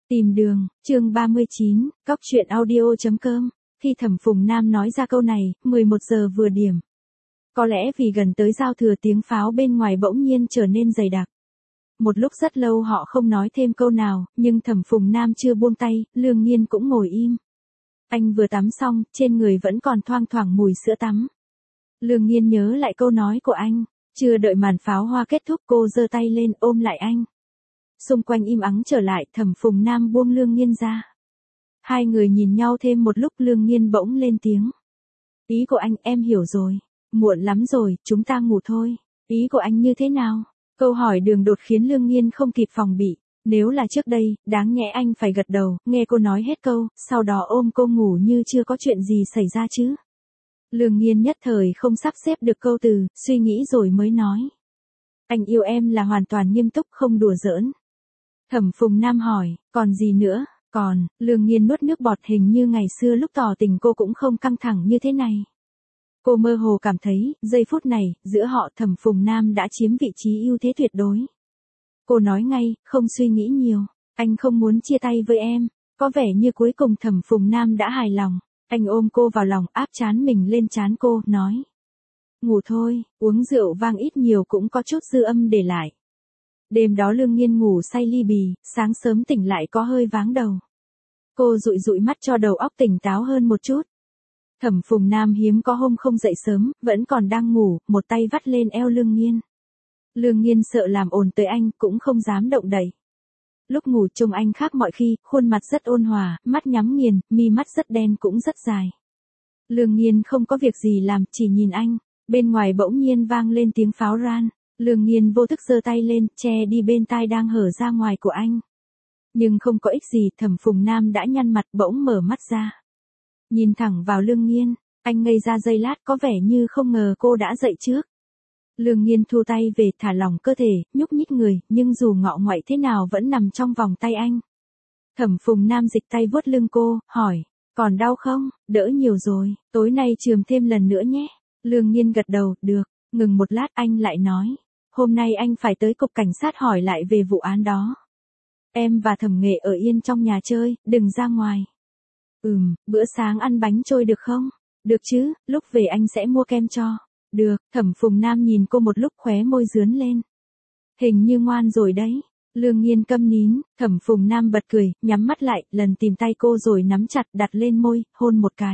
Tìm đường, chương 39, cóc truyện audio.com. Khi Thẩm Phùng Nam nói ra câu này, 11 giờ vừa điểm. Có lẽ vì gần tới giao thừa tiếng pháo bên ngoài bỗng nhiên trở nên dày đặc. Một lúc rất lâu họ không nói thêm câu nào, nhưng Thẩm Phùng Nam chưa buông tay, Lương Nhiên cũng ngồi im. Anh vừa tắm xong, trên người vẫn còn thoang thoảng mùi sữa tắm. Lương Nhiên nhớ lại câu nói của anh, chưa đợi màn pháo hoa kết thúc cô giơ tay lên ôm lại anh. Xung quanh im ắng trở lại, Thẩm Phùng Nam buông Lương Nhiên ra. Hai người nhìn nhau thêm một lúc, Lương Nhiên bỗng lên tiếng. Ý của anh em hiểu rồi. Muộn lắm rồi, chúng ta ngủ thôi. Ý của anh như thế nào? Câu hỏi đường đột khiến Lương Nhiên không kịp phòng bị. Nếu là trước đây, đáng nhẽ anh phải gật đầu, nghe cô nói hết câu, sau đó ôm cô ngủ như chưa có chuyện gì xảy ra chứ. Lương Nhiên nhất thời không sắp xếp được câu từ, suy nghĩ rồi mới nói. Anh yêu em là hoàn toàn nghiêm túc, không đùa giỡn. Thẩm Phùng Nam hỏi, còn gì nữa? Còn, Lương Nhiên nuốt nước bọt, hình như ngày xưa lúc tỏ tình cô cũng không căng thẳng như thế này. Cô mơ hồ cảm thấy, giây phút này, giữa họ Thẩm Phùng Nam đã chiếm vị trí ưu thế tuyệt đối. Cô nói ngay, không suy nghĩ nhiều, anh không muốn chia tay với em. Có vẻ như cuối cùng Thẩm Phùng Nam đã hài lòng. Anh ôm cô vào lòng, áp trán mình lên trán cô, nói. Ngủ thôi, uống rượu vang ít nhiều cũng có chút dư âm để lại. Đêm đó Lương Nhiên ngủ say ly bì, sáng sớm tỉnh lại có hơi váng đầu. Cô dụi dụi mắt cho đầu óc tỉnh táo hơn một chút. Thẩm Phùng Nam hiếm có hôm không dậy sớm, vẫn còn đang ngủ, một tay vắt lên eo Lương Nhiên. Lương Nhiên sợ làm ồn tới anh, cũng không dám động đậy. Lúc ngủ trông anh khác mọi khi, khuôn mặt rất ôn hòa, mắt nhắm nghiền, mi mắt rất đen cũng rất dài. Lương Nhiên không có việc gì làm, chỉ nhìn anh. Bên ngoài bỗng nhiên vang lên tiếng pháo ran. Lương Nhiên vô thức giơ tay lên, che đi bên tai đang hở ra ngoài của anh. Nhưng không có ích gì, Thẩm Phùng Nam đã nhăn mặt, bỗng mở mắt ra. Nhìn thẳng vào Lương Nhiên, anh ngây ra giây lát, có vẻ như không ngờ cô đã dậy trước. Lương Nhiên thu tay về, thả lỏng cơ thể, nhúc nhích người, nhưng dù ngọ nguậy thế nào vẫn nằm trong vòng tay anh. Thẩm Phùng Nam dịch tay vuốt lưng cô, hỏi, còn đau không? Đỡ nhiều rồi, tối nay chườm thêm lần nữa nhé. Lương Nhiên gật đầu, được. Ngừng một lát anh lại nói. Hôm nay anh phải tới cục cảnh sát hỏi lại về vụ án đó. Em và Thẩm Nghệ ở yên trong nhà chơi, đừng ra ngoài. Bữa sáng ăn bánh trôi được không? Được chứ, lúc về anh sẽ mua kem cho. Được, Thẩm Phùng Nam nhìn cô một lúc, khóe môi rướn lên. Hình như ngoan rồi đấy. Lương Nhiên câm nín, Thẩm Phùng Nam bật cười, nhắm mắt lại, lần tìm tay cô rồi nắm chặt, đặt lên môi, hôn một cái.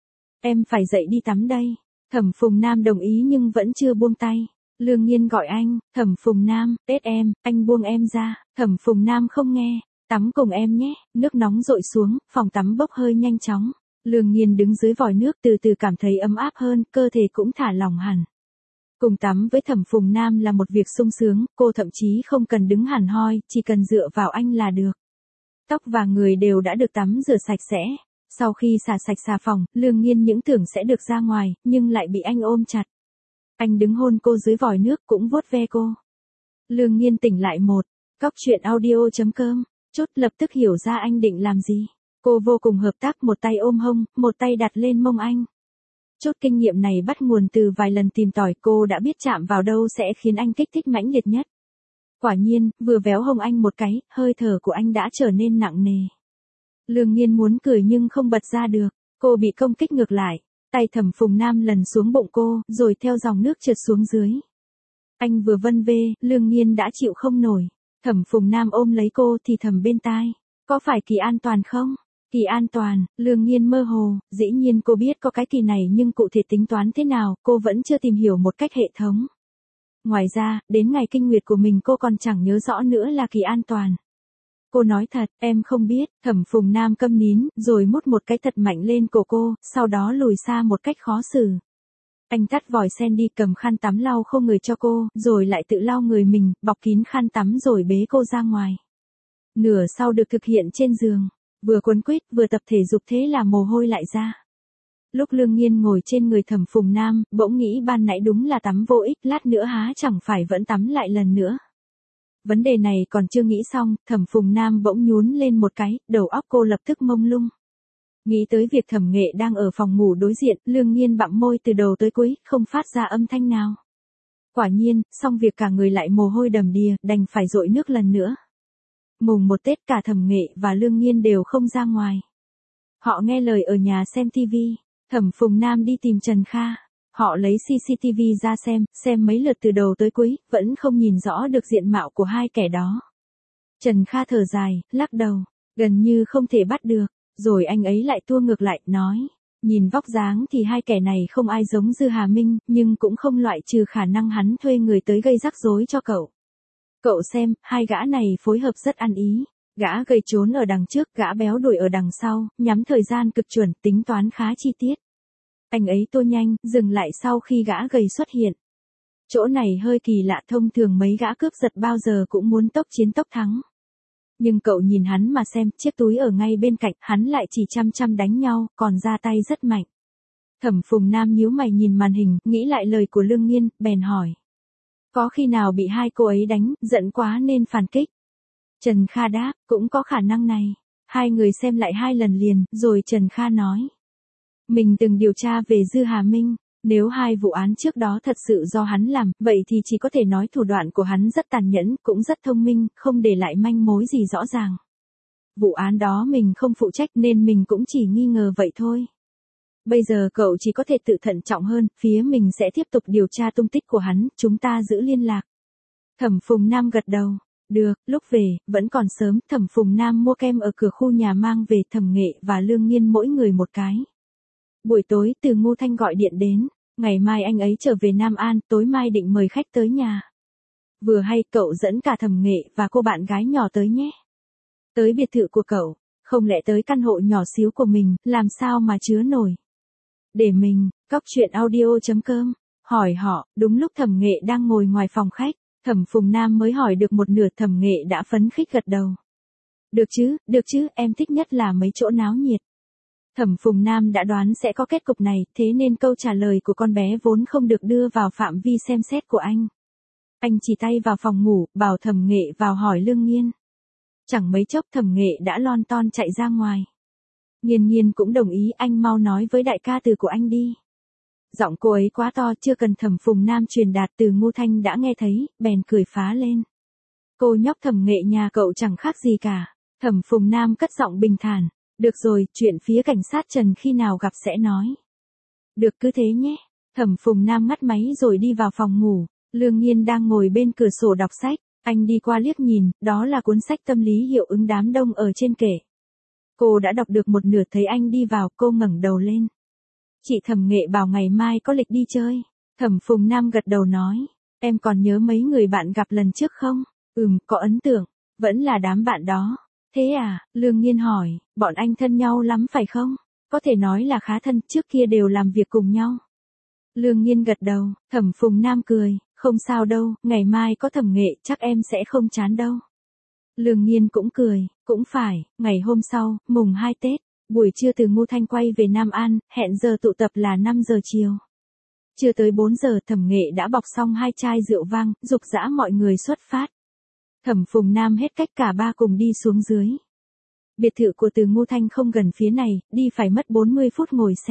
Em phải dậy đi tắm đây. Thẩm Phùng Nam đồng ý nhưng vẫn chưa buông tay. Lương Nhiên gọi anh, Thẩm Phùng Nam, tết em, anh buông em ra. Thẩm Phùng Nam không nghe, tắm cùng em nhé. Nước nóng dội xuống, phòng tắm bốc hơi nhanh chóng. Lương Nhiên đứng dưới vòi nước, từ từ cảm thấy ấm áp hơn, cơ thể cũng thả lỏng hẳn. Cùng tắm với Thẩm Phùng Nam là một việc sung sướng, cô thậm chí không cần đứng hẳn hoi, chỉ cần dựa vào anh là được. Tóc và người đều đã được tắm rửa sạch sẽ. Sau khi xả sạch xà phòng, Lương Nhiên những tưởng sẽ được ra ngoài, nhưng lại bị anh ôm chặt. Anh đứng hôn cô dưới vòi nước, cũng vuốt ve cô. Lương Nhiên tỉnh lại một. Cóc truyện audio.com. Chút lập tức hiểu ra anh định làm gì. Cô vô cùng hợp tác, một tay ôm hông, một tay đặt lên mông anh. Chút kinh nghiệm này bắt nguồn từ vài lần tìm tòi, cô đã biết chạm vào đâu sẽ khiến anh kích thích mãnh liệt nhất. Quả nhiên, vừa véo hông anh một cái, hơi thở của anh đã trở nên nặng nề. Lương Nhiên muốn cười nhưng không bật ra được, cô bị công kích ngược lại. Tay Thẩm Phùng Nam lần xuống bụng cô, rồi theo dòng nước trượt xuống dưới. Anh vừa vân vê, Lương Nhiên đã chịu không nổi. Thẩm Phùng Nam ôm lấy cô thì thầm bên tai. Có phải kỳ an toàn không? Kỳ an toàn, Lương Nhiên mơ hồ, dĩ nhiên cô biết có cái kỳ này nhưng cụ thể tính toán thế nào, cô vẫn chưa tìm hiểu một cách hệ thống. Ngoài ra, đến ngày kinh nguyệt của mình cô còn chẳng nhớ rõ nữa là kỳ an toàn. Cô nói thật, em không biết. Thẩm Phùng Nam câm nín, rồi mút một cái thật mạnh lên cổ cô, sau đó lùi xa một cách khó xử. Anh tắt vòi sen đi, cầm khăn tắm lau khô người cho cô, rồi lại tự lau người mình, bọc kín khăn tắm rồi bế cô ra ngoài. Nửa sau được thực hiện trên giường, vừa quấn quýt vừa tập thể dục, thế là mồ hôi lại ra. Lúc Lương Nhiên ngồi trên người Thẩm Phùng Nam, bỗng nghĩ ban nãy đúng là tắm vô ích, lát nữa há chẳng phải vẫn tắm lại lần nữa. Vấn đề này còn chưa nghĩ xong, Thẩm Phùng Nam bỗng nhún lên một cái, đầu óc cô lập tức mông lung. Nghĩ tới việc Thẩm Nghệ đang ở phòng ngủ đối diện, Lương Nhiên bặm môi từ đầu tới cuối, không phát ra âm thanh nào. Quả nhiên, xong việc cả người lại mồ hôi đầm đìa, đành phải dội nước lần nữa. Mùng 1 Tết cả Thẩm Nghệ và Lương Nhiên đều không ra ngoài. Họ nghe lời ở nhà xem TV. Thẩm Phùng Nam đi tìm Trần Kha. Họ lấy CCTV ra xem mấy lượt từ đầu tới cuối, vẫn không nhìn rõ được diện mạo của hai kẻ đó. Trần Kha thở dài, lắc đầu, gần như không thể bắt được. Rồi anh ấy lại tua ngược lại, nói, nhìn vóc dáng thì hai kẻ này không ai giống Dư Hà Minh, nhưng cũng không loại trừ khả năng hắn thuê người tới gây rắc rối cho cậu. Cậu xem, hai gã này phối hợp rất ăn ý. Gã gầy trốn ở đằng trước, gã béo đuổi ở đằng sau, nhắm thời gian cực chuẩn, tính toán khá chi tiết. Anh ấy tua nhanh, dừng lại sau khi gã gầy xuất hiện. Chỗ này hơi kỳ lạ, thông thường mấy gã cướp giật bao giờ cũng muốn tốc chiến tốc thắng. Nhưng cậu nhìn hắn mà xem, chiếc túi ở ngay bên cạnh, hắn lại chỉ chăm đánh nhau, còn ra tay rất mạnh. Thẩm Phùng Nam nhíu mày nhìn màn hình, nghĩ lại lời của Lương Nhiên, bèn hỏi. Có khi nào bị hai cô ấy đánh, giận quá nên phản kích? Trần Kha đáp, cũng có khả năng này. Hai người xem lại 2 lần liền, rồi Trần Kha nói. Mình từng điều tra về Dư Hà Minh, nếu hai vụ án trước đó thật sự do hắn làm, vậy thì chỉ có thể nói thủ đoạn của hắn rất tàn nhẫn, cũng rất thông minh, không để lại manh mối gì rõ ràng. Vụ án đó mình không phụ trách nên mình cũng chỉ nghi ngờ vậy thôi. Bây giờ cậu chỉ có thể tự thận trọng hơn, phía mình sẽ tiếp tục điều tra tung tích của hắn, chúng ta giữ liên lạc. Thẩm Phùng Nam gật đầu. Được, lúc về, vẫn còn sớm, Thẩm Phùng Nam mua kem ở cửa khu nhà mang về Thẩm Nghệ và Lương Nhiên mỗi người một cái. Buổi tối, Từ Ngô Thanh gọi điện đến, ngày mai anh ấy trở về Nam An, tối mai định mời khách tới nhà. Vừa hay cậu dẫn cả Thẩm Nghệ và cô bạn gái nhỏ tới nhé. Tới biệt thự của cậu, không lẽ tới căn hộ nhỏ xíu của mình, làm sao mà chứa nổi. Để mình, coctruyện.audio.com, hỏi họ, đúng lúc Thẩm Nghệ đang ngồi ngoài phòng khách. Thẩm Phùng Nam mới hỏi được một nửa, Thẩm Nghệ đã phấn khích gật đầu. Được chứ, em thích nhất là mấy chỗ náo nhiệt. Thẩm Phùng Nam đã đoán sẽ có kết cục này, thế nên câu trả lời của con bé vốn không được đưa vào phạm vi xem xét của anh. Anh chỉ tay vào phòng ngủ, bảo Thẩm Nghệ vào hỏi Lương Nhiên. Chẳng mấy chốc Thẩm Nghệ đã lon ton chạy ra ngoài. Nhiên cũng đồng ý, anh mau nói với đại ca Từ của anh đi. Giọng cô ấy quá to, chưa cần Thẩm Phùng Nam truyền đạt, Từ Ngô Thanh đã nghe thấy, bèn cười phá lên. Cô nhóc Thẩm Nghệ nhà cậu chẳng khác gì cả. Thẩm Phùng Nam cất giọng bình thản. Được rồi, chuyện phía cảnh sát Trần khi nào gặp sẽ nói. Được, cứ thế nhé. Thẩm Phùng Nam ngắt máy rồi đi vào phòng ngủ. Lương Nhiên đang ngồi bên cửa sổ đọc sách. Anh đi qua liếc nhìn, đó là cuốn sách tâm lý hiệu ứng đám đông ở trên kệ. Cô đã đọc được một nửa, thấy anh đi vào, cô ngẩng đầu lên. Chị Thẩm Nghệ bảo ngày mai có lịch đi chơi. Thẩm Phùng Nam gật đầu nói. Em còn nhớ mấy người bạn gặp lần trước không? Có ấn tượng. Vẫn là đám bạn đó. Thế à, Lương Nhiên hỏi, bọn anh thân nhau lắm phải không? Có thể nói là khá thân, trước kia đều làm việc cùng nhau. Lương Nhiên gật đầu, Thẩm Phùng Nam cười, không sao đâu, ngày mai có Thẩm Nghệ chắc em sẽ không chán đâu. Lương Nhiên cũng cười, cũng phải, ngày hôm sau, mùng 2 Tết, buổi trưa Từ Ngô Thanh quay về Nam An, hẹn giờ tụ tập là 5 giờ chiều. Chưa tới 4 giờ Thẩm Nghệ đã bọc xong 2 chai rượu vang, giục giã mọi người xuất phát. Thẩm Phùng Nam hết cách, cả ba cùng đi xuống dưới. Biệt thự của Từ Ngô Thanh không gần phía này, đi phải mất 40 phút ngồi xe.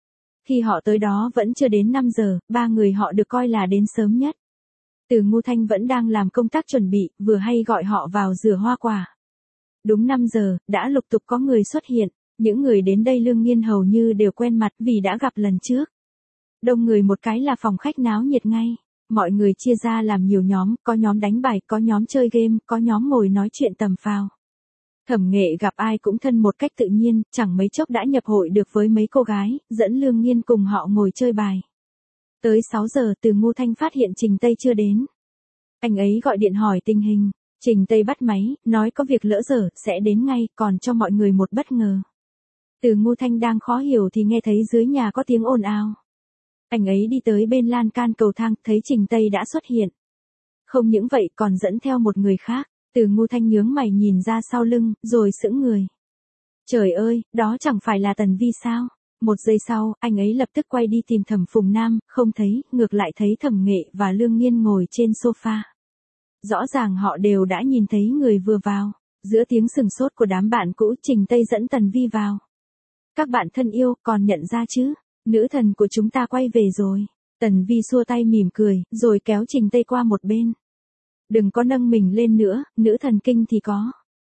Khi họ tới đó vẫn chưa đến 5 giờ, ba người họ được coi là đến sớm nhất. Từ Ngô Thanh vẫn đang làm công tác chuẩn bị, vừa hay gọi họ vào rửa hoa quả. Đúng 5 giờ, đã lục tục có người xuất hiện, những người đến đây Lương Nhiên hầu như đều quen mặt vì đã gặp lần trước. Đông người một cái là phòng khách náo nhiệt ngay. Mọi người chia ra làm nhiều nhóm, có nhóm đánh bài, có nhóm chơi game, có nhóm ngồi nói chuyện tầm phào. Thẩm Nghệ gặp ai cũng thân một cách tự nhiên, chẳng mấy chốc đã nhập hội được với mấy cô gái, dẫn Lương Nhiên cùng họ ngồi chơi bài. Tới 6 giờ Từ Ngô Thanh phát hiện Trình Tây chưa đến. Anh ấy gọi điện hỏi tình hình, Trình Tây bắt máy, nói có việc lỡ dở, sẽ đến ngay, còn cho mọi người một bất ngờ. Từ Ngô Thanh đang khó hiểu thì nghe thấy dưới nhà có tiếng ồn ào. Anh ấy đi tới bên lan can cầu thang, thấy Trình Tây đã xuất hiện. Không những vậy còn dẫn theo một người khác. Từ Ngô Thanh nhướng mày nhìn ra sau lưng, rồi sững người. Trời ơi, đó chẳng phải là Tần Vi sao? Một giây sau, anh ấy lập tức quay đi tìm Thẩm Phùng Nam, không thấy, ngược lại thấy Thẩm Nghệ và Lương Nhiên ngồi trên sofa. Rõ ràng họ đều đã nhìn thấy người vừa vào. Giữa tiếng sừng sốt của đám bạn cũ, Trình Tây dẫn Tần Vi vào. Các bạn thân yêu, còn nhận ra chứ? Nữ thần của chúng ta quay về rồi. Tần Vi xua tay mỉm cười, rồi kéo Trình Tây qua một bên. Đừng có nâng mình lên nữa, nữ thần kinh thì có.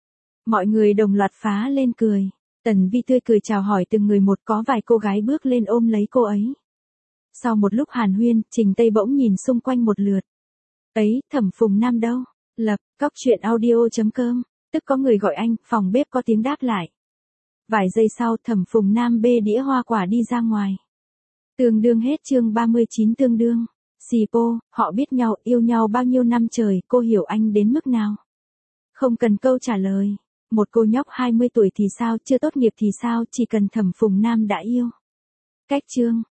Mọi người đồng loạt phá lên cười. Tần Vi tươi cười chào hỏi từng người một, có vài cô gái bước lên ôm lấy cô ấy. Sau một lúc hàn huyên, Trình Tây bỗng nhìn xung quanh một lượt. Ấy, Thẩm Phùng Nam đâu? Lập, cóc truyện audio.com. Tức có người gọi anh, phòng bếp có tiếng đáp lại. Vài giây sau, Thẩm Phùng Nam bê đĩa hoa quả đi ra ngoài. Tương đương hết chương 39 tương đương. Xì pô, họ biết nhau, yêu nhau bao nhiêu năm trời, cô hiểu anh đến mức nào? Không cần câu trả lời. Một cô nhóc 20 tuổi thì sao, chưa tốt nghiệp thì sao, chỉ cần Thẩm Phùng Nam đã yêu. Cách chương.